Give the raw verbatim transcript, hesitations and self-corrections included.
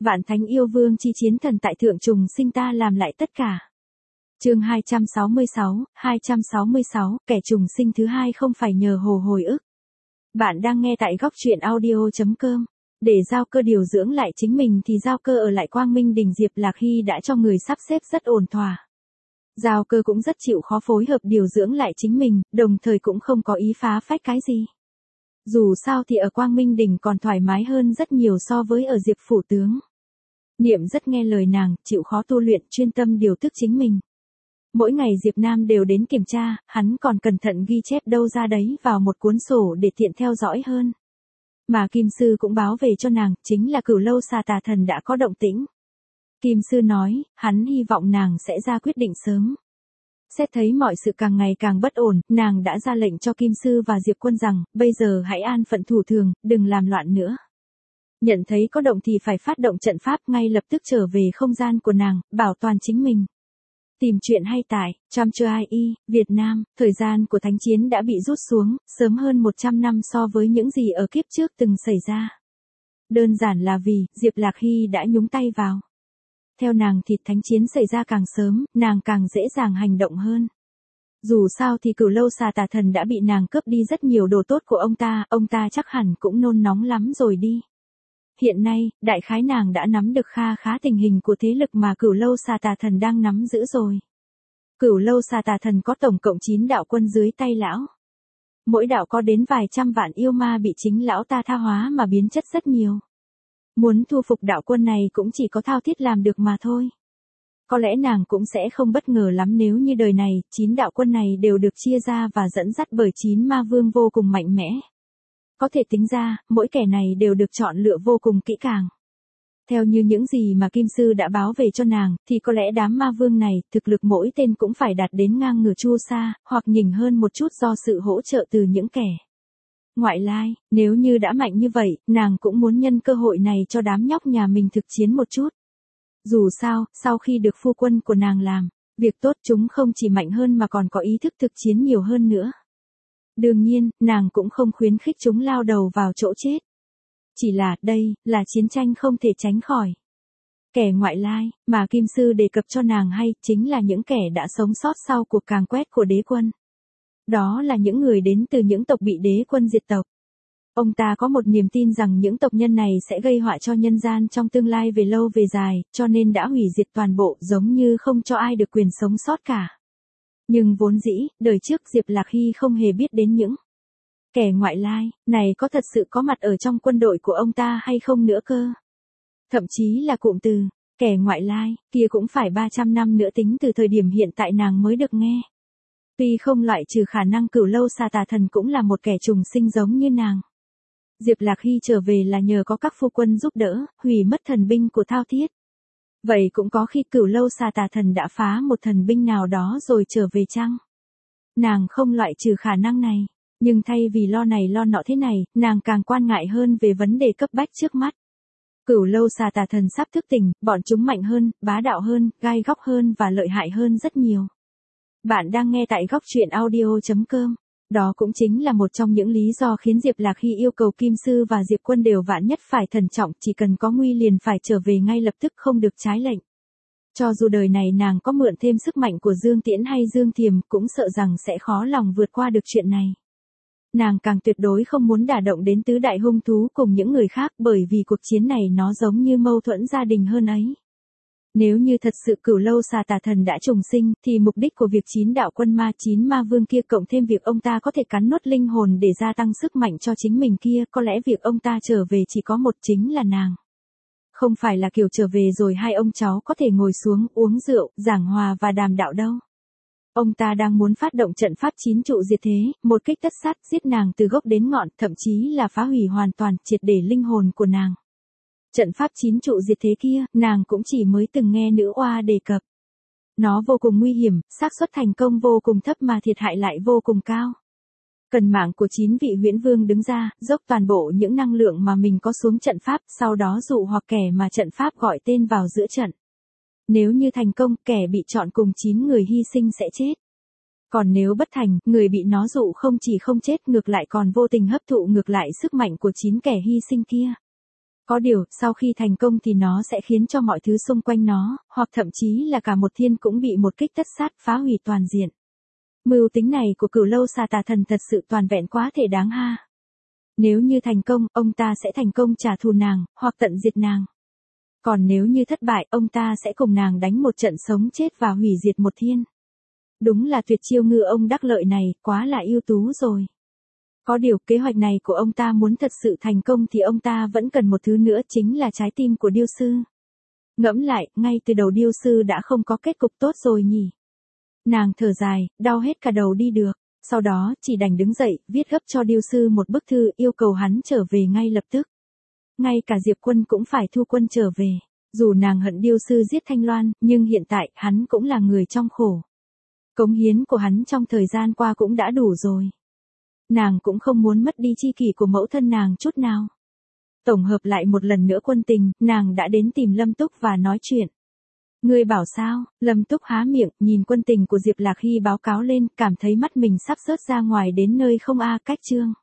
Vạn thánh yêu vương chi chiến thần tại thượng trùng sinh ta làm lại tất cả. Chương hai trăm sáu mươi sáu, hai trăm sáu mươi sáu, kẻ trùng sinh thứ hai không phải nhờ hồ hồi ức. Bạn đang nghe tại góc truyện audio chấm com. Để Giao Cơ điều dưỡng lại chính mình thì Giao Cơ ở lại Quang Minh Đình Diệp Lạc Hy đã cho người sắp xếp rất ổn thỏa. Giao Cơ cũng rất chịu khó phối hợp điều dưỡng lại chính mình, đồng thời cũng không có ý phá phách cái gì. Dù sao thì ở Quang Minh Đình còn thoải mái hơn rất nhiều so với ở Diệp Phủ Tướng. Niệm rất nghe lời nàng, chịu khó tu luyện, chuyên tâm điều tức chính mình. Mỗi ngày Diệp Nam đều đến kiểm tra, hắn còn cẩn thận ghi chép đâu ra đấy vào một cuốn sổ để tiện theo dõi hơn. Mà Kim Sư cũng báo về cho nàng, chính là Cửu Lâu Xà Tà Thần đã có động tĩnh. Kim Sư nói, hắn hy vọng nàng sẽ ra quyết định sớm. Xét thấy mọi sự càng ngày càng bất ổn, nàng đã ra lệnh cho Kim Sư và Diệp Quân rằng, bây giờ hãy an phận thủ thường, đừng làm loạn nữa. Nhận thấy có động thì phải phát động trận pháp, ngay lập tức trở về không gian của nàng, bảo toàn chính mình. Tìm chuyện hay tại Chamchai, Việt Nam, thời gian của thánh chiến đã bị rút xuống, sớm hơn một trăm năm so với những gì ở kiếp trước từng xảy ra. Đơn giản là vì, Diệp Lạc Hy đã nhúng tay vào. Theo nàng thì thánh chiến xảy ra càng sớm, nàng càng dễ dàng hành động hơn. Dù sao thì Cửu Lâu Xà Tà Thần đã bị nàng cướp đi rất nhiều đồ tốt của ông ta, ông ta chắc hẳn cũng nôn nóng lắm rồi đi. Hiện nay, đại khái nàng đã nắm được kha khá tình hình của thế lực mà Cửu Lâu Xà Tà Thần đang nắm giữ rồi. Cửu Lâu Xà Tà Thần có tổng cộng chín đạo quân dưới tay lão. Mỗi đạo có đến vài trăm vạn yêu ma bị chính lão ta tha hóa mà biến chất rất nhiều. Muốn thu phục đạo quân này cũng chỉ có thao thiết làm được mà thôi. Có lẽ nàng cũng sẽ không bất ngờ lắm nếu như đời này, chín đạo quân này đều được chia ra và dẫn dắt bởi chín ma vương vô cùng mạnh mẽ. Có thể tính ra, mỗi kẻ này đều được chọn lựa vô cùng kỹ càng. Theo như những gì mà Kim Sư đã báo về cho nàng, thì có lẽ đám ma vương này, thực lực mỗi tên cũng phải đạt đến ngang ngửa Chu Sa, hoặc nhỉnh hơn một chút do sự hỗ trợ từ những kẻ ngoại lai. Nếu như đã mạnh như vậy, nàng cũng muốn nhân cơ hội này cho đám nhóc nhà mình thực chiến một chút. Dù sao, sau khi được phu quân của nàng làm việc tốt, chúng không chỉ mạnh hơn mà còn có ý thức thực chiến nhiều hơn nữa. Đương nhiên, nàng cũng không khuyến khích chúng lao đầu vào chỗ chết. Chỉ là, đây, là chiến tranh không thể tránh khỏi. Kẻ ngoại lai, mà Kim Sư đề cập cho nàng hay, chính là những kẻ đã sống sót sau cuộc càn quét của đế quân. Đó là những người đến từ những tộc bị đế quân diệt tộc. Ông ta có một niềm tin rằng những tộc nhân này sẽ gây họa cho nhân gian trong tương lai về lâu về dài, cho nên đã hủy diệt toàn bộ, giống như không cho ai được quyền sống sót cả. Nhưng vốn dĩ, đời trước Diệp Lạc Hy không hề biết đến những kẻ ngoại lai này có thật sự có mặt ở trong quân đội của ông ta hay không nữa cơ. Thậm chí là cụm từ kẻ ngoại lai kia cũng phải ba trăm năm nữa tính từ thời điểm hiện tại nàng mới được nghe. Tuy không loại trừ khả năng Cửu Lâu Xà Tà Thần cũng là một kẻ trùng sinh giống như nàng. Diệp Lạc Hy trở về là nhờ có các phu quân giúp đỡ, hủy mất thần binh của Thao Thiết. Vậy cũng có khi Cửu Lâu Xà Tà Thần đã phá một thần binh nào đó rồi trở về chăng? Nàng không loại trừ khả năng này, nhưng thay vì lo này lo nọ thế này, nàng càng quan ngại hơn về vấn đề cấp bách trước mắt. Cửu Lâu Xà Tà Thần sắp thức tỉnh, bọn chúng mạnh hơn, bá đạo hơn, gai góc hơn và lợi hại hơn rất nhiều. Bạn đang nghe tại góc truyện audio chấm com. Đó cũng chính là một trong những lý do khiến Diệp Lạc Hy yêu cầu Kim Sư và Diệp Quân đều vạn nhất phải thận trọng, chỉ cần có nguy liền phải trở về ngay lập tức, không được trái lệnh. Cho dù đời này nàng có mượn thêm sức mạnh của Dương Tiễn hay Dương Thiềm, cũng sợ rằng sẽ khó lòng vượt qua được chuyện này. Nàng càng tuyệt đối không muốn đả động đến tứ đại hung thú cùng những người khác, bởi vì cuộc chiến này nó giống như mâu thuẫn gia đình hơn ấy. Nếu như thật sự Cửu Lâu Xà Tà Thần đã trùng sinh, thì mục đích của việc chín đạo quân ma chín ma vương kia cộng thêm việc ông ta có thể cắn nuốt linh hồn để gia tăng sức mạnh cho chính mình kia, có lẽ việc ông ta trở về chỉ có một, chính là nàng. Không phải là kiểu trở về rồi hai ông cháu có thể ngồi xuống uống rượu, giảng hòa và đàm đạo đâu. Ông ta đang muốn phát động trận pháp chín trụ diệt thế, một kích tất sát, giết nàng từ gốc đến ngọn, thậm chí là phá hủy hoàn toàn, triệt để linh hồn của nàng. Trận pháp chín trụ diệt thế kia, nàng cũng chỉ mới từng nghe nữ oa đề cập. Nó vô cùng nguy hiểm, xác suất thành công vô cùng thấp mà thiệt hại lại vô cùng cao. Cần mạng của chín vị huyễn vương đứng ra, dốc toàn bộ những năng lượng mà mình có xuống trận pháp, sau đó dụ hoặc kẻ mà trận pháp gọi tên vào giữa trận. Nếu như thành công, kẻ bị chọn cùng chín người hy sinh sẽ chết. Còn nếu bất thành, người bị nó dụ không chỉ không chết ngược lại còn vô tình hấp thụ ngược lại sức mạnh của chín kẻ hy sinh kia. Có điều, sau khi thành công thì nó sẽ khiến cho mọi thứ xung quanh nó, hoặc thậm chí là cả một thiên cũng bị một kích tất sát phá hủy toàn diện. Mưu tính này của Cửu Lâu Xà Tà Thần thật sự toàn vẹn quá thể đáng ha. Nếu như thành công, ông ta sẽ thành công trả thù nàng, hoặc tận diệt nàng. Còn nếu như thất bại, ông ta sẽ cùng nàng đánh một trận sống chết và hủy diệt một thiên. Đúng là tuyệt chiêu ngư ông đắc lợi này, quá là ưu tú rồi. Có điều, kế hoạch này của ông ta muốn thật sự thành công thì ông ta vẫn cần một thứ nữa, chính là trái tim của điêu sư. Ngẫm lại, ngay từ đầu điêu sư đã không có kết cục tốt rồi nhỉ. Nàng thở dài, đau hết cả đầu đi được. Sau đó, chỉ đành đứng dậy, viết gấp cho điêu sư một bức thư yêu cầu hắn trở về ngay lập tức. Ngay cả Diệp Quân cũng phải thu quân trở về. Dù nàng hận điêu sư giết Thanh Loan, nhưng hiện tại, hắn cũng là người trong khổ. Cống hiến của hắn trong thời gian qua cũng đã đủ rồi. Nàng cũng không muốn mất đi chi kỷ của mẫu thân nàng chút nào. Tổng hợp lại một lần nữa quân tình, nàng đã đến tìm Lâm Túc và nói chuyện. Ngươi bảo sao? Lâm Túc há miệng, nhìn quân tình của Diệp Lạc Hy báo cáo lên, cảm thấy mắt mình sắp rớt ra ngoài đến nơi không a cách chương.